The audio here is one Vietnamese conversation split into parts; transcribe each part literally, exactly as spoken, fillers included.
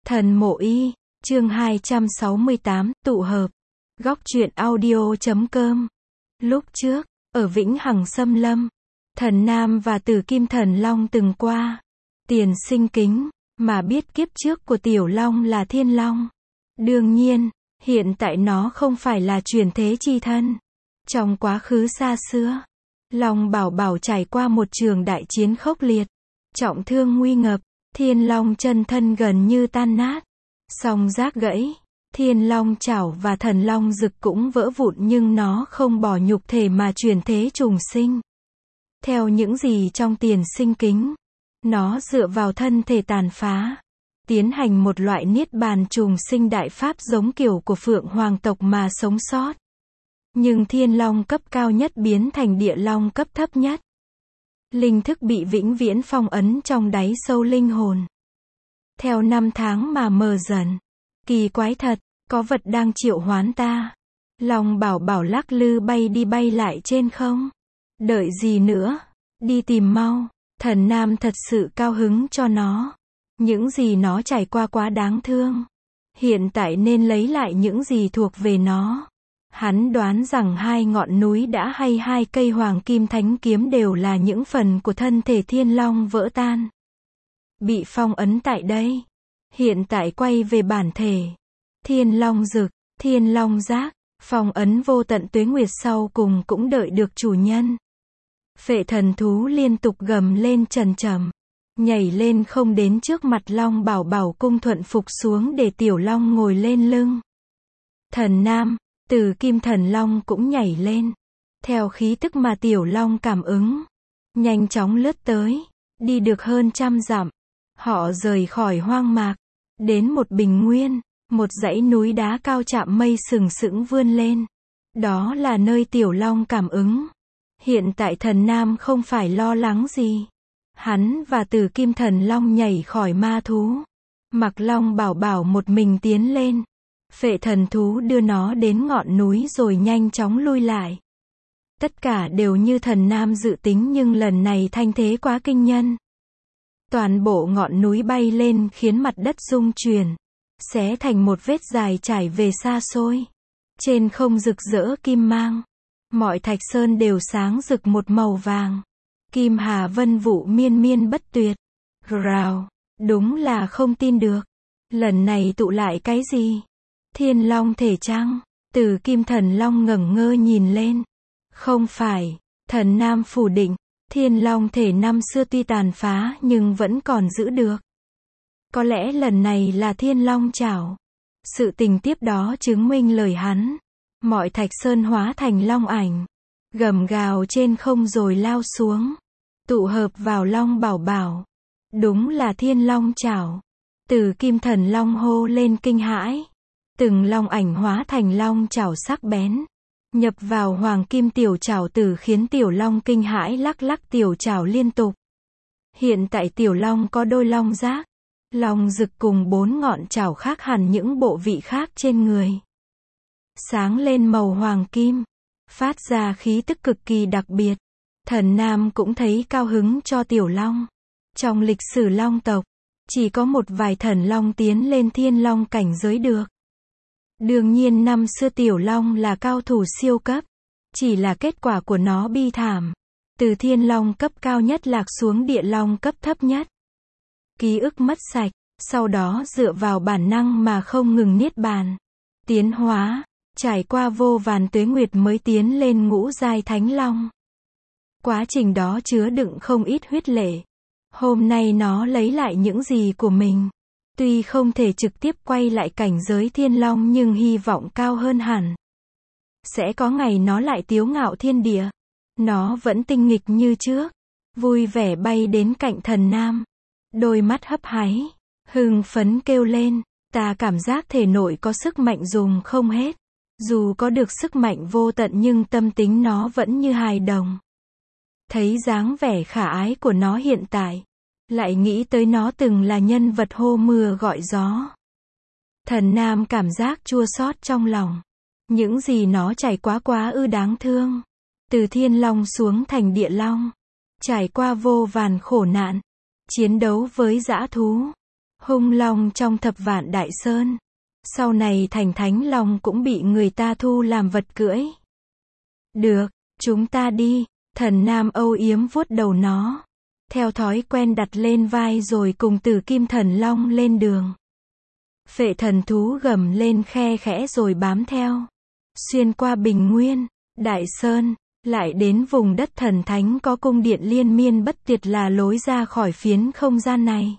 Thần Mộ Y, chương hai trăm sáu mươi tám, tụ hợp. Góc truyện audio chấm com. Lúc trước, ở Vĩnh Hằng Xâm Lâm, Thần Nam và Tử Kim Thần Long từng qua tiền sinh kính, mà biết kiếp trước của Tiểu Long là Thiên Long. Đương nhiên, hiện tại nó không phải là chuyển thế chi thân. Trong quá khứ xa xưa, Long Bảo Bảo trải qua một trường đại chiến khốc liệt, trọng thương nguy ngập, Thiên Long chân thân gần như tan nát, song giác gãy, Thiên Long chảo và Thần Long rực cũng vỡ vụn, nhưng nó không bỏ nhục thể mà chuyển thế trùng sinh. Theo những gì trong tiền sinh kính, nó dựa vào thân thể tàn phá, tiến hành một loại niết bàn trùng sinh đại pháp giống kiểu của Phượng Hoàng tộc mà sống sót. Nhưng Thiên Long cấp cao nhất biến thành Địa Long cấp thấp nhất. Linh thức bị vĩnh viễn phong ấn trong đáy sâu linh hồn. Theo năm tháng mà mờ dần. Kỳ quái thật, có vật đang triệu hoán ta. Long Bảo Bảo lắc lư bay đi bay lại trên không. Đợi gì nữa? Đi tìm mau. Thần Nam thật sự cao hứng cho nó. Những gì nó trải qua quá đáng thương. Hiện tại nên lấy lại những gì thuộc về nó. Hắn đoán rằng hai ngọn núi đã hay hai cây hoàng kim thánh kiếm đều là những phần của thân thể Thiên Long vỡ tan. Bị phong ấn tại đây. Hiện tại quay về bản thể. Thiên Long rực, Thiên Long giác, phong ấn vô tận tuế nguyệt sau cùng cũng đợi được chủ nhân. Phệ thần thú liên tục gầm lên trầm trầm. Nhảy lên không đến trước mặt Long Bảo Bảo, cung thuận phục xuống để Tiểu Long ngồi lên lưng. Thần Nam, Tử Kim Thần Long cũng nhảy lên. Theo khí tức mà Tiểu Long cảm ứng, nhanh chóng lướt tới. Đi được hơn trăm dặm, họ rời khỏi hoang mạc, đến một bình nguyên, một dãy núi đá cao chạm mây sừng sững vươn lên. Đó là nơi Tiểu Long cảm ứng. Hiện tại Thần Nam không phải lo lắng gì. Hắn và Tử Kim Thần Long nhảy khỏi ma thú. Mặc Long Bảo Bảo một mình tiến lên. Phệ thần thú đưa nó đến ngọn núi rồi nhanh chóng lui lại. Tất cả đều như Thần Nam dự tính, nhưng lần này thanh thế quá kinh nhân. Toàn bộ ngọn núi bay lên khiến mặt đất rung chuyển, xé thành một vết dài trải về xa xôi. Trên không rực rỡ kim mang. Mọi thạch sơn đều sáng rực một màu vàng. Kim hà vân vụ miên miên bất tuyệt. Rào, đúng là không tin được. Lần này tụ lại cái gì? Thiên Long thể chăng? Tử Kim Thần Long ngẩng ngơ nhìn lên. Không phải. Thần Nam phủ định. Thiên Long thể năm xưa tuy tàn phá nhưng vẫn còn giữ được. Có lẽ lần này là Thiên Long chảo. Sự tình tiếp đó chứng minh lời hắn. Mọi thạch sơn hóa thành long ảnh, gầm gào trên không rồi lao xuống, tụ hợp vào Long Bảo Bảo. Đúng là Thiên Long chảo. Tử Kim Thần Long hô lên kinh hãi. Từng long ảnh hóa thành long chảo sắc bén, nhập vào hoàng kim tiểu chảo tử, khiến Tiểu Long kinh hãi lắc lắc tiểu chảo liên tục. Hiện tại Tiểu Long có đôi long giác, long rực cùng bốn ngọn chảo khác hẳn những bộ vị khác trên người. Sáng lên màu hoàng kim, phát ra khí tức cực kỳ đặc biệt. Thần Nam cũng thấy cao hứng cho Tiểu Long. Trong lịch sử long tộc, chỉ có một vài thần long tiến lên Thiên Long cảnh giới được. Đương nhiên năm xưa Tiểu Long là cao thủ siêu cấp, chỉ là kết quả của nó bi thảm. Từ Thiên Long cấp cao nhất lạc xuống Địa Long cấp thấp nhất. Ký ức mất sạch, sau đó dựa vào bản năng mà không ngừng niết bàn, tiến hóa, trải qua vô vàn tuế nguyệt mới tiến lên ngũ giai Thánh Long. Quá trình đó chứa đựng không ít huyết lệ. Hôm nay nó lấy lại những gì của mình. Tuy không thể trực tiếp quay lại cảnh giới Thiên Long nhưng hy vọng cao hơn hẳn. Sẽ có ngày nó lại tiếu ngạo thiên địa. Nó vẫn tinh nghịch như trước, vui vẻ bay đến cạnh Thần Nam. Đôi mắt hấp háy, hưng phấn kêu lên, ta cảm giác thể nội có sức mạnh dùng không hết. Dù có được sức mạnh vô tận nhưng tâm tính nó vẫn như hài đồng. Thấy dáng vẻ khả ái của nó hiện tại, lại nghĩ tới nó từng là nhân vật hô mưa gọi gió. Thần Nam cảm giác chua xót trong lòng. Những gì nó trải qua quá ư đáng thương. Từ Thiên Long xuống thành Địa Long, trải qua vô vàn khổ nạn, chiến đấu với dã thú, Hung long trong thập vạn đại sơn. Sau này thành thánh long cũng bị người ta thu làm vật cưỡi. Được, chúng ta đi. Thần nam âu yếm vuốt đầu nó. Theo thói quen đặt lên vai rồi cùng Tử Kim Thần Long lên đường. Phệ thần thú gầm lên khe khẽ rồi bám theo. Xuyên qua Bình Nguyên, Đại Sơn, lại đến vùng đất thần thánh có cung điện liên miên bất tuyệt là lối ra khỏi phiến không gian này.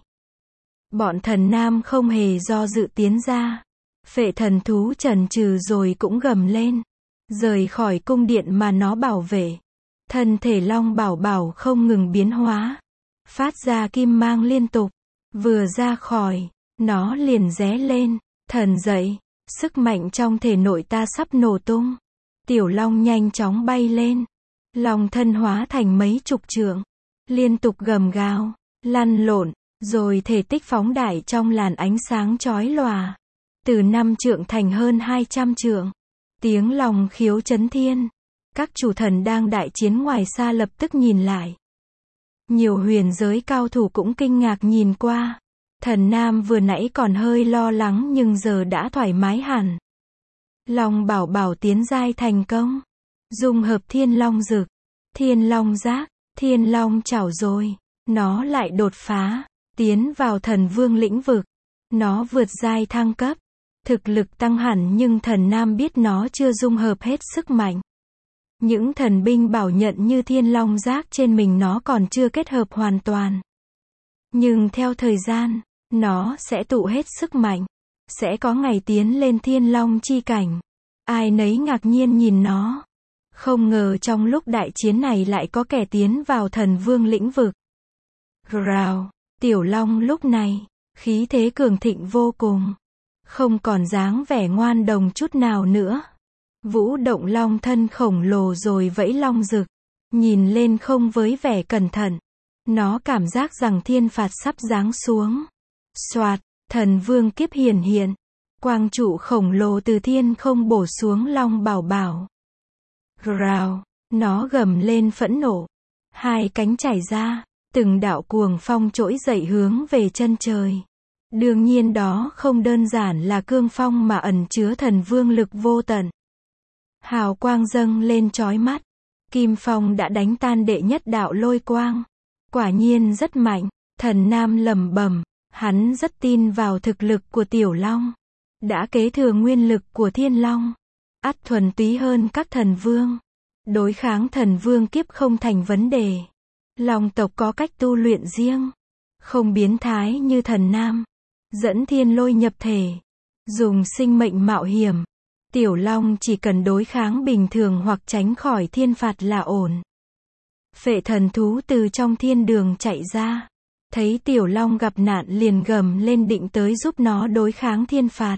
Bọn thần nam không hề do dự tiến ra. Phệ thần thú chần chừ rồi cũng gầm lên. Rời khỏi cung điện mà nó bảo vệ. Thân thể long bảo bảo không ngừng biến hóa. Phát ra kim mang liên tục. Vừa ra khỏi, nó liền ré lên. Thần dậy, sức mạnh trong thể nội ta sắp nổ tung. Tiểu long nhanh chóng bay lên. Long thân hóa thành mấy chục trượng. Liên tục gầm gào, lăn lộn, rồi thể tích phóng đại trong làn ánh sáng chói lòa. Từ năm trượng thành hơn hai trăm trượng. Tiếng long khiếu chấn thiên. Các chủ thần đang đại chiến ngoài xa lập tức nhìn lại. Nhiều huyền giới cao thủ cũng kinh ngạc nhìn qua. Thần nam vừa nãy còn hơi lo lắng nhưng giờ đã thoải mái hẳn. Long bảo bảo tiến giai thành công. Dung hợp thiên long dực, thiên long giác, thiên long chảo rồi. Nó lại đột phá, tiến vào thần vương lĩnh vực. Nó vượt giai thăng cấp. Thực lực tăng hẳn nhưng thần nam biết nó chưa dung hợp hết sức mạnh. Những thần binh bảo nhận như thiên long giác trên mình nó còn chưa kết hợp hoàn toàn. Nhưng theo thời gian, nó sẽ tụ hết sức mạnh. Sẽ có ngày tiến lên thiên long chi cảnh. Ai nấy ngạc nhiên nhìn nó. Không ngờ trong lúc đại chiến này lại có kẻ tiến vào thần vương lĩnh vực. Rào, tiểu long lúc này, khí thế cường thịnh vô cùng. Không còn dáng vẻ ngoan đồng chút nào nữa. Vũ động long thân khổng lồ rồi vẫy long rực. Nhìn lên không với vẻ cẩn thận. Nó cảm giác rằng thiên phạt sắp giáng xuống. Soạt, thần vương kiếp hiển hiện. Quang trụ khổng lồ từ thiên không bổ xuống long bảo bảo. Rào, nó gầm lên phẫn nộ. Hai cánh chảy ra, từng đạo cuồng phong trỗi dậy hướng về chân trời. Đương nhiên đó không đơn giản là cương phong mà ẩn chứa thần vương lực vô tận. Hào quang dâng lên chói mắt. Kim phong đã đánh tan đệ nhất đạo lôi quang. Quả nhiên rất mạnh. Thần nam lẩm bẩm, hắn rất tin vào thực lực của tiểu long. Đã kế thừa nguyên lực của thiên long. Ắt thuần túy hơn các thần vương. Đối kháng thần vương kiếp không thành vấn đề. Long tộc có cách tu luyện riêng. Không biến thái như thần nam. Dẫn thiên lôi nhập thể. Dùng sinh mệnh mạo hiểm. Tiểu long chỉ cần đối kháng bình thường hoặc tránh khỏi thiên phạt là ổn. Phệ thần thú từ trong thiên đường chạy ra. Thấy tiểu long gặp nạn liền gầm lên định tới giúp nó đối kháng thiên phạt.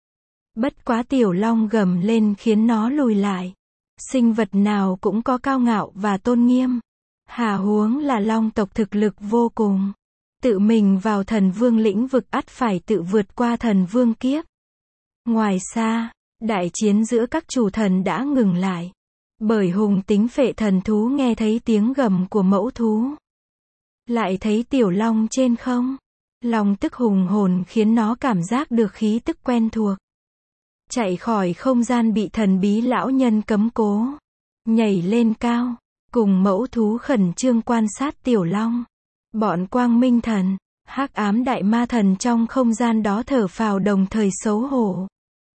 Bất quá tiểu long gầm lên khiến nó lùi lại. Sinh vật nào cũng có cao ngạo và tôn nghiêm. Hà huống là long tộc thực lực vô cùng. Tự mình vào thần vương lĩnh vực ắt phải tự vượt qua thần vương kiếp. Ngoài xa, đại chiến giữa các chủ thần đã ngừng lại. Bởi hùng tính phệ thần thú nghe thấy tiếng gầm của mẫu thú. Lại thấy tiểu long trên không. Long tức hùng hồn khiến nó cảm giác được khí tức quen thuộc. Chạy khỏi không gian bị thần bí lão nhân cấm cố. Nhảy lên cao. Cùng mẫu thú khẩn trương quan sát tiểu long. Bọn quang minh thần, hắc ám đại ma thần trong không gian đó thở phào đồng thời xấu hổ.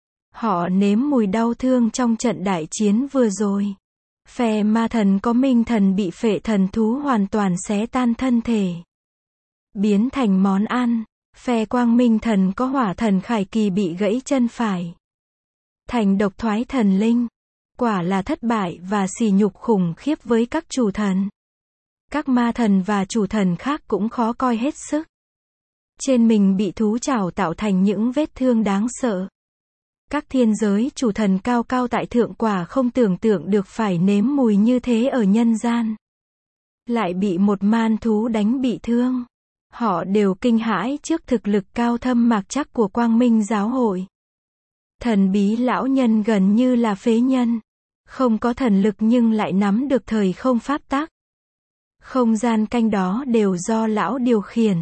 Họ nếm mùi đau thương trong trận đại chiến vừa rồi. Phe ma thần có minh thần bị phệ thần thú hoàn toàn xé tan thân thể. Biến thành món ăn. Phe quang minh thần có hỏa thần khải kỳ bị gãy chân phải. Thành độc thoái thần linh. Quả là thất bại và sỉ nhục khủng khiếp với các chủ thần. Các ma thần và chủ thần khác cũng khó coi hết sức. Trên mình bị thú chảo tạo thành những vết thương đáng sợ. Các thiên giới chủ thần cao cao tại thượng quả không tưởng tượng được phải nếm mùi như thế ở nhân gian. Lại bị một man thú đánh bị thương. Họ đều kinh hãi trước thực lực cao thâm mạc chắc của Quang Minh giáo hội. Thần bí lão nhân gần như là phế nhân. Không có thần lực nhưng lại nắm được thời không pháp tắc. Không gian canh đó đều do lão điều khiển.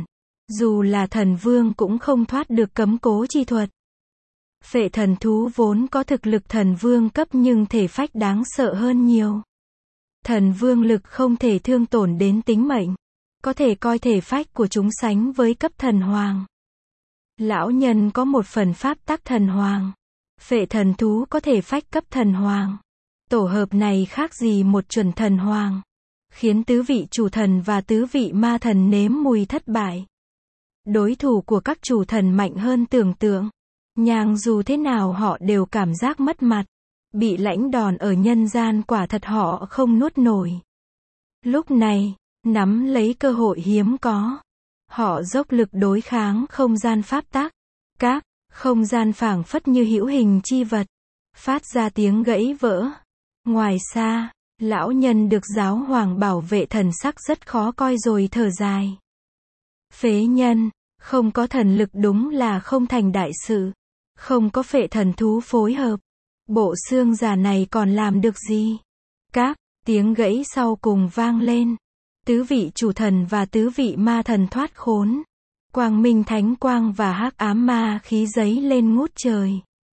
Dù là thần vương cũng không thoát được cấm cố chi thuật. Phệ thần thú vốn có thực lực thần vương cấp nhưng thể phách đáng sợ hơn nhiều. Thần vương lực không thể thương tổn đến tính mệnh. Có thể coi thể phách của chúng sánh với cấp thần hoàng. Lão nhân có một phần pháp tắc thần hoàng. Phệ thần thú có thể phách cấp thần hoàng. Tổ hợp này khác gì một chuẩn thần hoàng. Khiến tứ vị chủ thần và tứ vị ma thần nếm mùi thất bại. Đối thủ của các chủ thần mạnh hơn tưởng tượng. Nhưng dù thế nào họ đều cảm giác mất mặt. Bị lãnh đòn ở nhân gian quả thật họ không nuốt nổi. Lúc này, nắm lấy cơ hội hiếm có. Họ dốc lực đối kháng không gian pháp tắc. Các không gian phảng phất như hữu hình chi vật. Phát ra tiếng gãy vỡ. Ngoài xa, lão nhân được giáo hoàng bảo vệ thần sắc rất khó coi rồi thở dài. Phế nhân, không có thần lực đúng là không thành đại sự. Không có phệ thần thú phối hợp. Bộ xương già này còn làm được gì? Các tiếng gãy sau cùng vang lên. Tứ vị chủ thần và tứ vị ma thần thoát khốn. Quang minh thánh quang và hắc ám ma khí giấy lên ngút trời.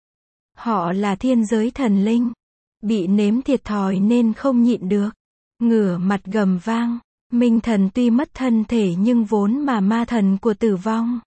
Họ là thiên giới thần linh. Bị nếm thiệt thòi nên không nhịn được. Ngửa mặt gầm vang. Minh thần tuy mất thân thể nhưng vốn mà ma thần của tử vong.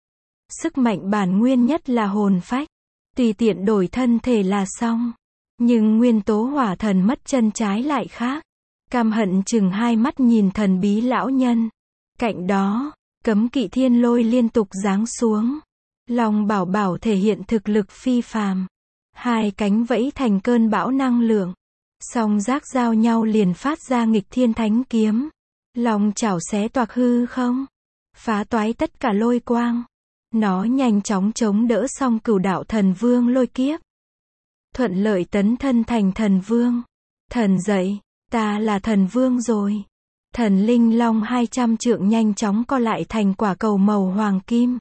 Sức mạnh bản nguyên nhất là hồn phách. Tùy tiện đổi thân thể là xong. Nhưng nguyên tố hỏa thần mất chân trái lại khác. Cam hận chừng hai mắt nhìn thần bí lão nhân. Cạnh đó, cấm kỵ thiên lôi liên tục giáng xuống. Long bảo bảo thể hiện thực lực phi phàm. Hai cánh vẫy thành cơn bão năng lượng. Song giác giao nhau liền phát ra nghịch thiên thánh kiếm. Long chảo xé toạc hư không. Phá toái tất cả lôi quang. Nó nhanh chóng chống đỡ xong cửu đạo thần vương lôi kiếp. Thuận lợi tấn thân thành thần vương. Thần dậy, ta là thần vương rồi. Thần linh long hai trăm trượng nhanh chóng co lại thành quả cầu màu hoàng kim.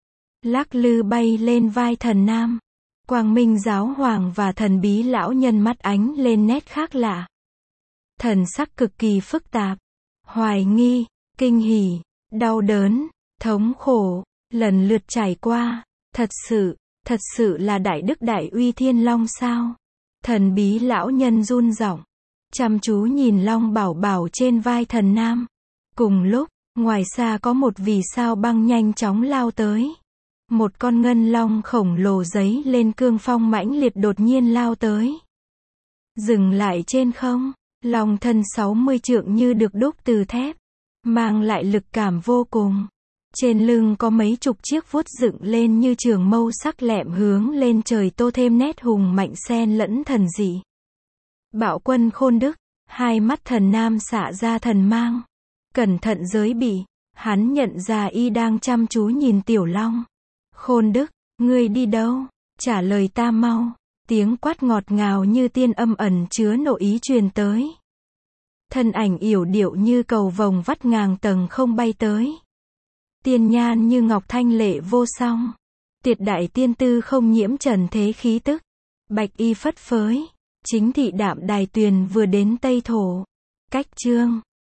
Lắc lư bay lên vai thần nam. Quang minh giáo hoàng và thần bí lão nhân mắt ánh lên nét khác lạ. Thần sắc cực kỳ phức tạp. Hoài nghi, kinh hỉ, đau đớn, thống khổ, lần lượt trải qua. Thật sự, thật sự là đại đức đại uy thiên long sao? Thần bí lão nhân run giọng, chăm chú nhìn long bảo bảo trên vai thần nam. Cùng lúc, ngoài xa có một vì sao băng nhanh chóng lao tới. Một con ngân long khổng lồ giấy lên cương phong mãnh liệt đột nhiên lao tới. Dừng lại trên không, long thân sáu mươi trượng như được đúc từ thép, mang lại lực cảm vô cùng. Trên lưng có mấy chục chiếc vuốt dựng lên như trường mâu sắc lẹm hướng lên trời tô thêm nét hùng mạnh xen lẫn thần dị. Bạo quân khôn đức, hai mắt thần nam xạ ra thần mang. Cẩn thận giới bị, hắn nhận ra y đang chăm chú nhìn tiểu long. Khôn đức, ngươi đi đâu? Trả lời ta mau. Tiếng quát ngọt ngào như tiên âm ẩn chứa nội ý truyền tới. Thân ảnh yểu điệu như cầu vồng vắt ngang tầng không bay tới. Tiên nhan như ngọc thanh lệ vô song. Tuyệt đại tiên tư không nhiễm trần thế khí tức. Bạch y phất phới. Chính thị đạm đài tuyền vừa đến Tây Thổ. Cách chương